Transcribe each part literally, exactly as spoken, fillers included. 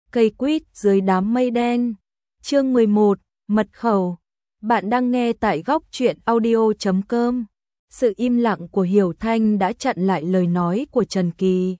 Cây quýt dưới đám mây đen. Chương mười một, mật khẩu. Bạn đang nghe tại góc truyện audio chấm com. Sự im lặng của Hiểu Thanh đã chặn lại lời nói của Trần Kỳ.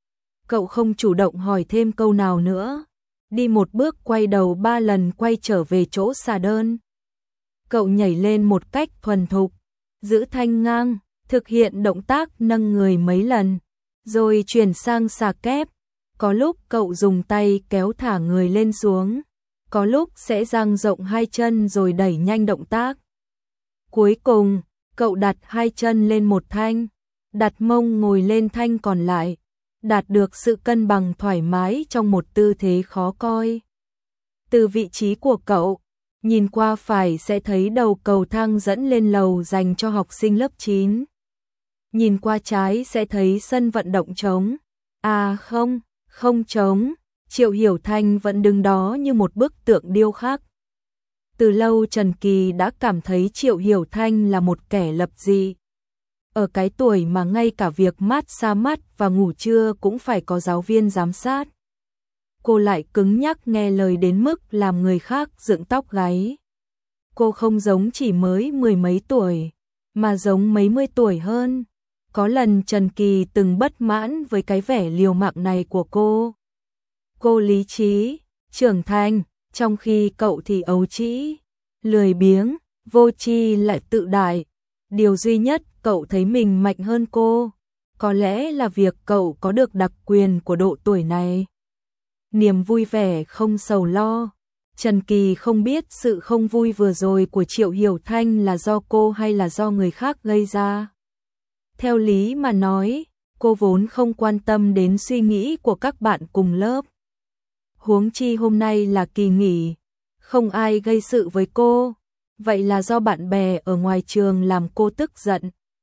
Cậu không chủ động hỏi thêm câu nào nữa. Đi một bước quay đầu ba lần quay trở về chỗ xà đơn. Cậu nhảy lên một cách thuần thục, giữ thanh ngang, thực hiện động tác nâng người mấy lần, rồi chuyển sang xà kép. Có lúc cậu dùng tay kéo thả người lên xuống, có lúc sẽ dang rộng hai chân rồi đẩy nhanh động tác. Cuối cùng, cậu đặt hai chân lên một thanh, đặt mông ngồi lên thanh còn lại, đạt được sự cân bằng thoải mái trong một tư thế khó coi. Từ vị trí của cậu, nhìn qua phải sẽ thấy đầu cầu thang dẫn lên lầu dành cho học sinh lớp chín. Nhìn qua trái sẽ thấy sân vận động trống. À không, không trống, Triệu Hiểu Thanh vẫn đứng đó như một bức tượng điêu khắc. Từ lâu Trần Kỳ đã cảm thấy Triệu Hiểu Thanh là một kẻ lập dị. Ở cái tuổi mà ngay cả việc mát xa mắt và ngủ trưa cũng phải có giáo viên giám sát. Cô lại cứng nhắc nghe lời đến mức làm người khác dựng tóc gáy. Cô không giống chỉ mới mười mấy tuổi, mà giống mấy mươi tuổi hơn. Có lần Trần Kỳ từng bất mãn với cái vẻ liều mạng này của cô. Cô lý trí, trưởng thành, trong khi cậu thì ấu trĩ, lười biếng, vô tri lại tự đại. Điều duy nhất cậu thấy mình mạnh hơn cô, có lẽ là việc cậu có được đặc quyền của độ tuổi này. Niềm vui vẻ không sầu lo. Trần Kỳ không biết sự không vui vừa rồi của Triệu Hiểu Thanh là do cô hay là do người khác gây ra. Theo lý mà nói, cô vốn không quan tâm đến suy nghĩ của các bạn cùng lớp. Huống chi hôm nay là kỳ nghỉ, không ai gây sự với cô. Vậy là do bạn bè ở ngoài trường làm cô tức giận?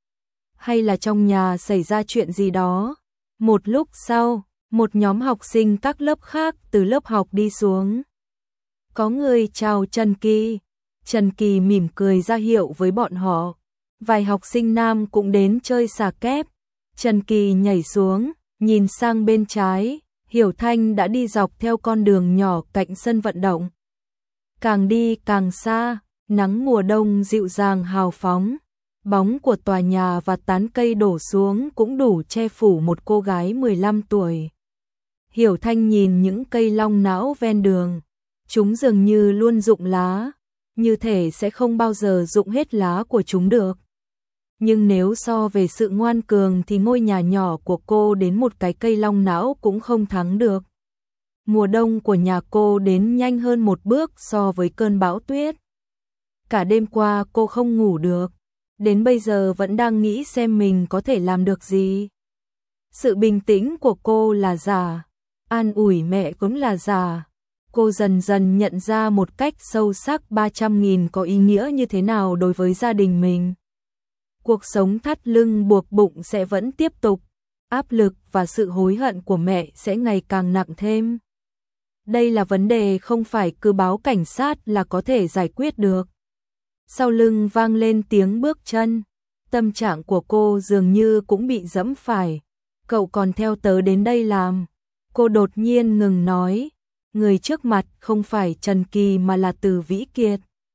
Hay là trong nhà xảy ra chuyện gì đó? Một lúc sau, một nhóm học sinh các lớp khác từ lớp học đi xuống. Có người chào Trần Kỳ. Trần Kỳ mỉm cười ra hiệu với bọn họ. Vài học sinh nam cũng đến chơi xà kép. Trần Kỳ nhảy xuống, nhìn sang bên trái, Hiểu Thanh đã đi dọc theo con đường nhỏ cạnh sân vận động. Càng đi càng xa, nắng mùa đông dịu dàng hào phóng, bóng của tòa nhà và tán cây đổ xuống cũng đủ che phủ một cô gái mười lăm tuổi. Hiểu Thanh nhìn những cây long não ven đường, chúng dường như luôn rụng lá, như thể sẽ không bao giờ rụng hết lá của chúng được. Nhưng nếu so về sự ngoan cường thì ngôi nhà nhỏ của cô đến một cái cây long não cũng không thắng được. Mùa đông của nhà cô đến nhanh hơn một bước so với cơn bão tuyết. Cả đêm qua cô không ngủ được, đến bây giờ vẫn đang nghĩ xem mình có thể làm được gì. Sự bình tĩnh của cô là giả, an ủi mẹ cũng là giả. Cô dần dần nhận ra một cách sâu sắc ba trăm nghìn có ý nghĩa như thế nào đối với gia đình mình. Cuộc sống thắt lưng buộc bụng sẽ vẫn tiếp tục, áp lực và sự hối hận của mẹ sẽ ngày càng nặng thêm. Đây là vấn đề không phải cứ báo cảnh sát là có thể giải quyết được. Sau lưng vang lên tiếng bước chân, tâm trạng của cô dường như cũng bị dẫm phải. Cậu còn theo tớ đến đây làm? Cô đột nhiên ngừng nói, người trước mặt không phải Trần Kỳ mà là Từ Vĩ Kiệt.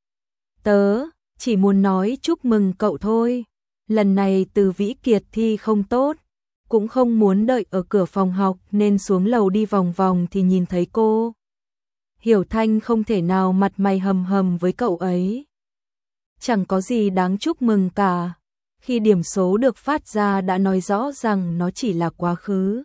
Tớ chỉ muốn nói chúc mừng cậu thôi. Lần này Từ Vĩ Kiệt thi không tốt, cũng không muốn đợi ở cửa phòng học nên xuống lầu đi vòng vòng thì nhìn thấy cô. Hiểu Thanh không thể nào mặt mày hầm hầm với cậu ấy. Chẳng có gì đáng chúc mừng cả. Khi điểm số được phát ra đã nói rõ rằng nó chỉ là quá khứ.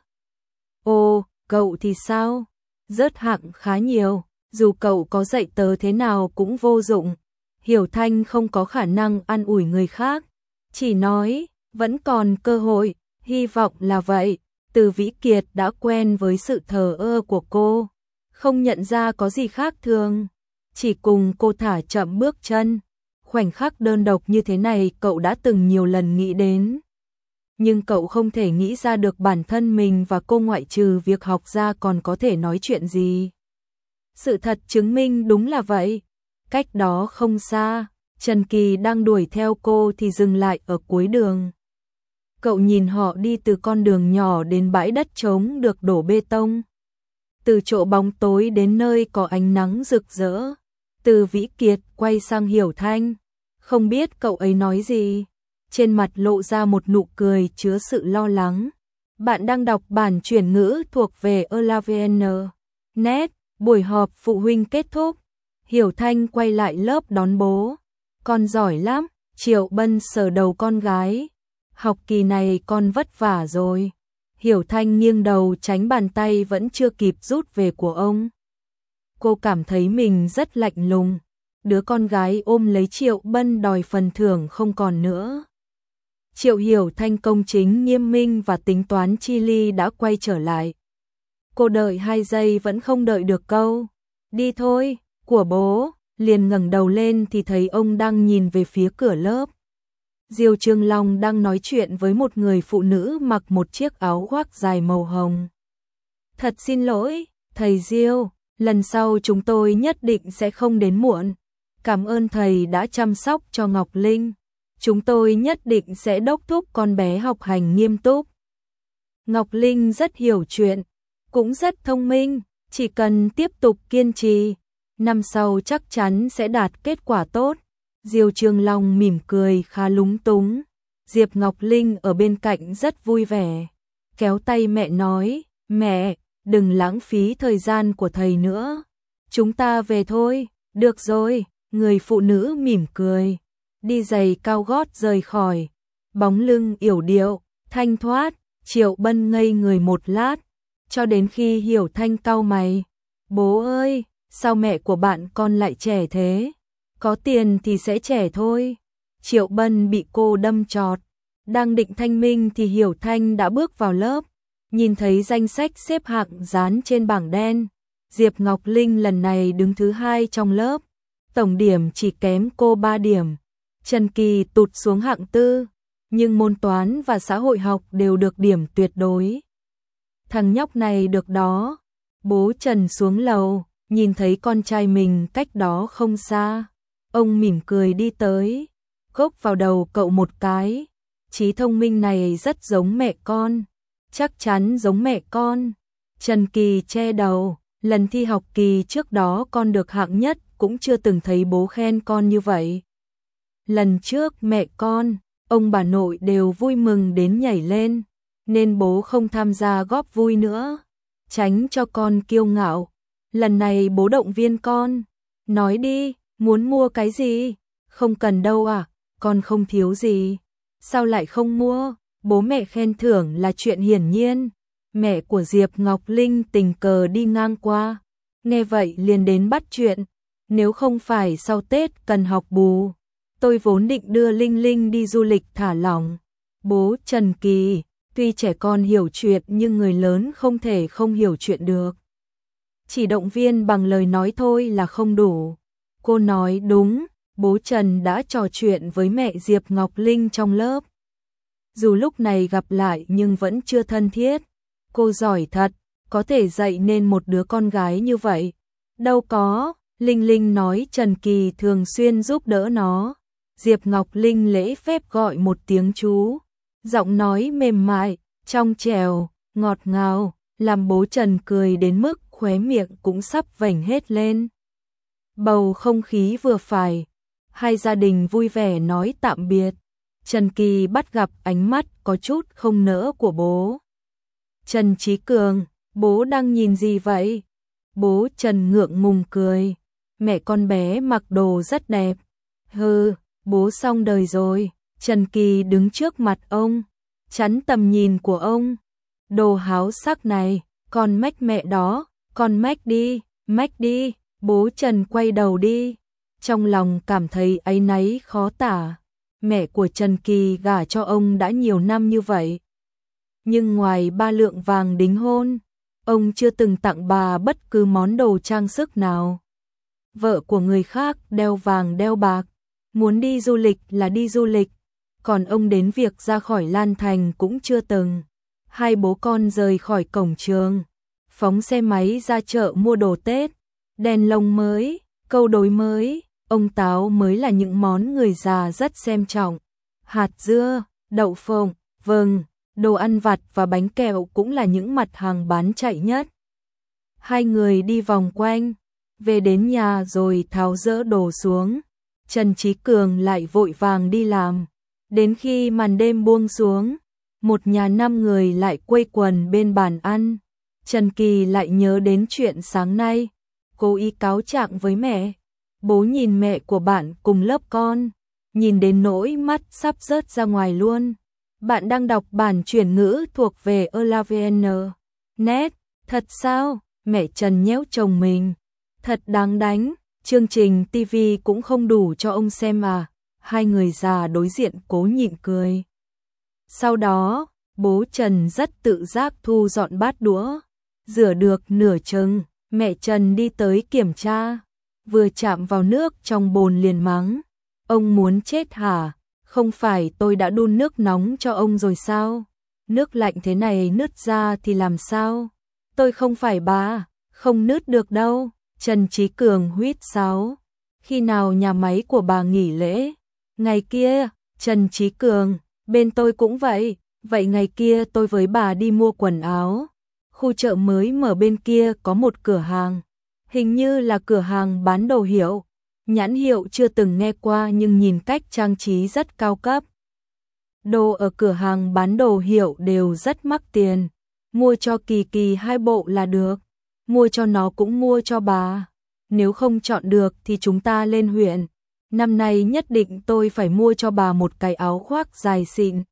Ô, cậu thì sao? Rớt hạng khá nhiều, dù cậu có dạy tớ thế nào cũng vô dụng. Hiểu Thanh không có khả năng an ủi người khác, chỉ nói, vẫn còn cơ hội, hy vọng là vậy. Từ Vĩ Kiệt đã quen với sự thờ ơ của cô, không nhận ra có gì khác thường, chỉ cùng cô thả chậm bước chân. Khoảnh khắc đơn độc như thế này cậu đã từng nhiều lần nghĩ đến. Nhưng cậu không thể nghĩ ra được bản thân mình và cô ngoại trừ việc học ra còn có thể nói chuyện gì. Sự thật chứng minh đúng là vậy. Cách đó không xa, Trần Kỳ đang đuổi theo cô thì dừng lại ở cuối đường. Cậu nhìn họ đi từ con đường nhỏ đến bãi đất trống được đổ bê tông. từ chỗ bóng tối đến nơi có ánh nắng rực rỡ. Từ Vĩ Kiệt quay sang Hiểu Thanh, không biết cậu ấy nói gì, trên mặt lộ ra một nụ cười chứa sự lo lắng. Bạn đang đọc bản chuyển ngữ thuộc về Elavn. Net, buổi họp phụ huynh kết thúc. Hiểu Thanh quay lại lớp đón bố. Con giỏi lắm, Triệu Bân sờ đầu con gái. Học kỳ này con vất vả rồi. Hiểu Thanh nghiêng đầu tránh bàn tay vẫn chưa kịp rút về của ông. Cô cảm thấy mình rất lạnh lùng. Đứa con gái ôm lấy Triệu Bân đòi phần thưởng không còn nữa. Triệu Hiểu Thanh công chính nghiêm minh và tính toán chi ly đã quay trở lại. Cô đợi hai giây vẫn không đợi được câu đi thôi của bố, liền ngẩng đầu lên thì thấy ông đang nhìn về phía cửa lớp. Diêu Trương Long đang nói chuyện với một người phụ nữ mặc một chiếc áo khoác dài màu hồng. Thật xin lỗi, thầy Diêu, lần sau chúng tôi nhất định sẽ không đến muộn. Cảm ơn thầy đã chăm sóc cho Ngọc Linh. Chúng tôi nhất định sẽ đốc thúc con bé học hành nghiêm túc. Ngọc Linh rất hiểu chuyện, cũng rất thông minh, chỉ cần tiếp tục kiên trì, năm sau chắc chắn sẽ đạt kết quả tốt. Diêu Trương Long mỉm cười khá lúng túng. Diệp Ngọc Linh ở bên cạnh rất vui vẻ, kéo tay mẹ nói, mẹ, đừng lãng phí thời gian của thầy nữa. Chúng ta về thôi, được rồi, người phụ nữ mỉm cười. Đi giày cao gót rời khỏi, bóng lưng yểu điệu, thanh thoát. Triệu Bân ngây người một lát, cho đến khi Hiểu Thanh cau mày. Bố ơi, sao mẹ của bạn con lại trẻ thế? Có tiền thì sẽ trẻ thôi. Triệu Bân bị cô đâm chọt. Đang định thanh minh thì Hiểu Thanh đã bước vào lớp. Nhìn thấy danh sách xếp hạng dán trên bảng đen. Diệp Ngọc Linh lần này đứng thứ hai trong lớp. Tổng điểm chỉ kém cô ba điểm. Trần Kỳ tụt xuống hạng tư. Nhưng môn toán và xã hội học đều được điểm tuyệt đối. Thằng nhóc này được đó. Bố Trần xuống lầu, nhìn thấy con trai mình cách đó không xa. Ông mỉm cười đi tới, gốc vào đầu cậu một cái. Trí thông minh này rất giống mẹ con. Chắc chắn giống mẹ con. Trần Kỳ che đầu, lần thi học kỳ trước đó con được hạng nhất, cũng chưa từng thấy bố khen con như vậy. Lần trước mẹ con, ông bà nội đều vui mừng đến nhảy lên, nên bố không tham gia góp vui nữa, tránh cho con kiêu ngạo. Lần này bố động viên con, nói đi, muốn mua cái gì? Không cần đâu à, con không thiếu gì. Sao lại không mua? Bố mẹ khen thưởng là chuyện hiển nhiên. Mẹ của Diệp Ngọc Linh tình cờ đi ngang qua, nghe vậy liền đến bắt chuyện. Nếu không phải sau Tết cần học bù, tôi vốn định đưa Linh Linh đi du lịch thả lỏng. Bố Trần Kỳ, tuy trẻ con hiểu chuyện nhưng người lớn không thể không hiểu chuyện được. Chỉ động viên bằng lời nói thôi là không đủ. Cô nói đúng, bố Trần đã trò chuyện với mẹ Diệp Ngọc Linh trong lớp. Dù lúc này gặp lại nhưng vẫn chưa thân thiết. Cô giỏi thật, có thể dạy nên một đứa con gái như vậy. Đâu có, Linh Linh nói Trần Kỳ thường xuyên giúp đỡ nó. Diệp Ngọc Linh lễ phép gọi một tiếng chú. Giọng nói mềm mại, trong trẻo, ngọt ngào, làm bố Trần cười đến mức khóe miệng cũng sắp vểnh hết lên. Bầu không khí vừa phải, hai gia đình vui vẻ nói tạm biệt. Trần Kỳ bắt gặp ánh mắt có chút không nỡ của bố. Trần Chí Cường, bố đang nhìn gì vậy? Bố Trần ngượng ngùng cười. Mẹ con bé mặc đồ rất đẹp. Hừ, bố xong đời rồi. Trần Kỳ đứng trước mặt ông, chắn tầm nhìn của ông. Đồ háo sắc này, con mách mẹ đó, con mách đi, mách đi. Bố Trần quay đầu đi, trong lòng cảm thấy áy náy khó tả. Mẹ của Trần Kỳ gả cho ông đã nhiều năm như vậy, nhưng ngoài ba lượng vàng đính hôn, ông chưa từng tặng bà bất cứ món đồ trang sức nào. Vợ của người khác đeo vàng đeo bạc, muốn đi du lịch là đi du lịch, còn ông đến việc ra khỏi Lan Thành cũng chưa từng. Hai bố con rời khỏi cổng trường, phóng xe máy ra chợ mua đồ Tết, đèn lồng mới, câu đối mới, ông táo mới là những món người già rất xem trọng. Hạt dưa, đậu phộng, vừng, đồ ăn vặt và bánh kẹo cũng là những mặt hàng bán chạy nhất. Hai người đi vòng quanh, về đến nhà rồi tháo dỡ đồ xuống. Trần Chí Cường lại vội vàng đi làm. Đến khi màn đêm buông xuống, một nhà năm người lại quây quần bên bàn ăn. Trần Kỳ lại nhớ đến chuyện sáng nay, cố ý cáo trạng với mẹ. Bố nhìn mẹ của bạn cùng lớp con, nhìn đến nỗi mắt sắp rớt ra ngoài luôn. Bạn đang đọc bản chuyển ngữ thuộc về Elavn. Net, thật sao? Mẹ Trần nhéo chồng mình. Thật đáng đánh, chương trình ti vi cũng không đủ cho ông xem à. Hai người già đối diện cố nhịn cười. Sau đó, bố Trần rất tự giác thu dọn bát đũa. Rửa được nửa chừng, mẹ Trần đi tới kiểm tra. Vừa chạm vào nước trong bồn liền mắng. Ông muốn chết hả? Không phải tôi đã đun nước nóng cho ông rồi sao? Nước lạnh thế này nứt ra thì làm sao? Tôi không phải bà, không nứt được đâu. Trần Chí Cường huýt sáo. Khi nào nhà máy của bà nghỉ lễ? Ngày kia. Trần Chí Cường, bên tôi cũng vậy. Vậy ngày kia tôi với bà đi mua quần áo. Khu chợ mới mở bên kia có một cửa hàng. Hình như là cửa hàng bán đồ hiệu. Nhãn hiệu chưa từng nghe qua nhưng nhìn cách trang trí rất cao cấp. Đồ ở cửa hàng bán đồ hiệu đều rất mắc tiền. Mua cho Kỳ Kỳ hai bộ là được. Mua cho nó cũng mua cho bà. Nếu không chọn được thì chúng ta lên huyện. Năm nay nhất định tôi phải mua cho bà một cái áo khoác dài xịn.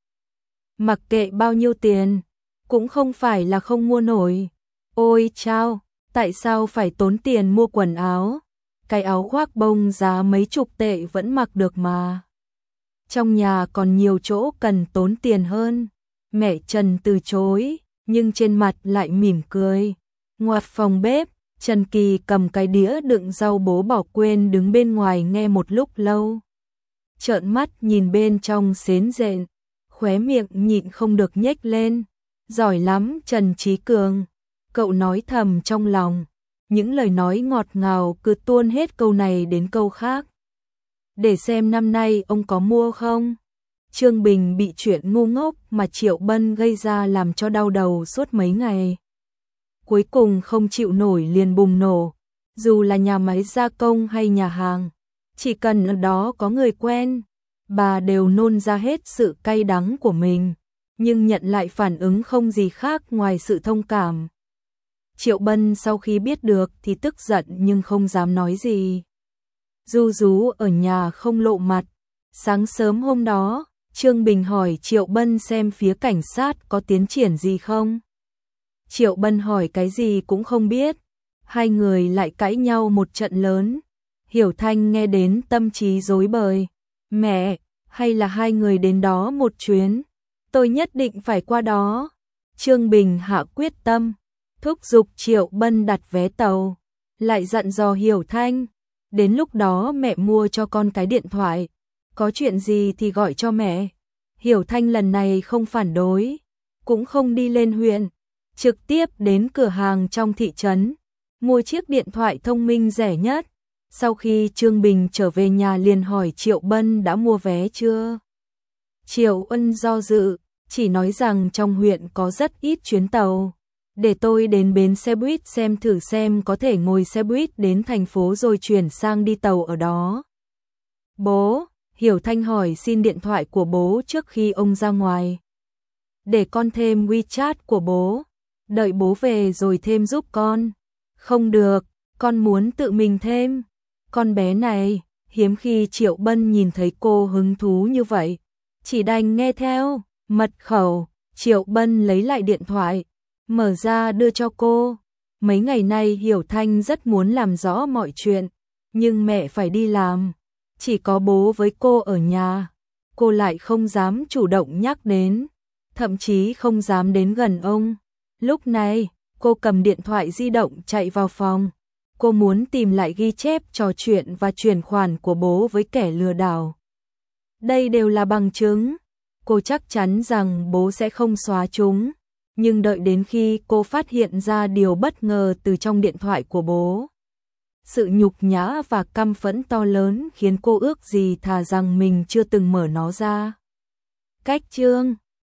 Mặc kệ bao nhiêu tiền, cũng không phải là không mua nổi. Ôi chao, tại sao phải tốn tiền mua quần áo? Cái áo khoác bông giá mấy chục tệ vẫn mặc được mà. Trong nhà còn nhiều chỗ cần tốn tiền hơn. Mẹ Trần từ chối, nhưng trên mặt lại mỉm cười. Ngoặt phòng bếp, Trần Kỳ cầm cái đĩa đựng rau bố bỏ quên đứng bên ngoài nghe một lúc lâu. Trợn mắt nhìn bên trong xến rện, khóe miệng nhịn không được nhếch lên. Giỏi lắm Trần Chí Cường, cậu nói thầm trong lòng. Những lời nói ngọt ngào cứ tuôn hết câu này đến câu khác. Để xem năm nay ông có mua không? Trương Bình bị chuyện ngu ngốc mà Triệu Bân gây ra làm cho đau đầu suốt mấy ngày. Cuối cùng không chịu nổi liền bùng nổ. Dù là nhà máy gia công hay nhà hàng, chỉ cần ở đó có người quen, bà đều nôn ra hết sự cay đắng của mình, nhưng nhận lại phản ứng không gì khác ngoài sự thông cảm. Triệu Bân sau khi biết được thì tức giận nhưng không dám nói gì. Du rú ở nhà không lộ mặt. Sáng sớm hôm đó, Trương Bình hỏi Triệu Bân xem phía cảnh sát có tiến triển gì không. Triệu Bân hỏi cái gì cũng không biết. Hai người lại cãi nhau một trận lớn. Hiểu Thanh nghe đến tâm trí rối bời. Mẹ, hay là hai người đến đó một chuyến? Tôi nhất định phải qua đó. Trương Bình hạ quyết tâm, thúc giục Triệu Bân đặt vé tàu. Lại dặn dò Hiểu Thanh, đến lúc đó mẹ mua cho con cái điện thoại. Có chuyện gì thì gọi cho mẹ. Hiểu Thanh lần này không phản đối, cũng không đi lên huyện, trực tiếp đến cửa hàng trong thị trấn, mua chiếc điện thoại thông minh rẻ nhất. Sau khi Trương Bình trở về nhà liền hỏi Triệu Bân đã mua vé chưa. Triệu Ân do dự, chỉ nói rằng trong huyện có rất ít chuyến tàu. Để tôi đến bến xe buýt xem thử xem có thể ngồi xe buýt đến thành phố rồi chuyển sang đi tàu ở đó. Bố, Hiểu Thanh hỏi xin điện thoại của bố trước khi ông ra ngoài. Để con thêm WeChat của bố, đợi bố về rồi thêm giúp con. Không được, con muốn tự mình thêm. Con bé này, hiếm khi Triệu Bân nhìn thấy cô hứng thú như vậy, chỉ đành nghe theo. Mật khẩu, Triệu Bân lấy lại điện thoại, mở ra đưa cho cô. Mấy ngày nay Hiểu Thanh rất muốn làm rõ mọi chuyện, nhưng mẹ phải đi làm, chỉ có bố với cô ở nhà. Cô lại không dám chủ động nhắc đến, thậm chí không dám đến gần ông. Lúc này, cô cầm điện thoại di động chạy vào phòng. Cô muốn tìm lại ghi chép trò chuyện và chuyển khoản của bố với kẻ lừa đảo. Đây đều là bằng chứng. Cô chắc chắn rằng bố sẽ không xóa chúng. Nhưng đợi đến khi cô phát hiện ra điều bất ngờ từ trong điện thoại của bố, sự nhục nhã và căm phẫn to lớn khiến cô ước gì thà rằng mình chưa từng mở nó ra. Cách chương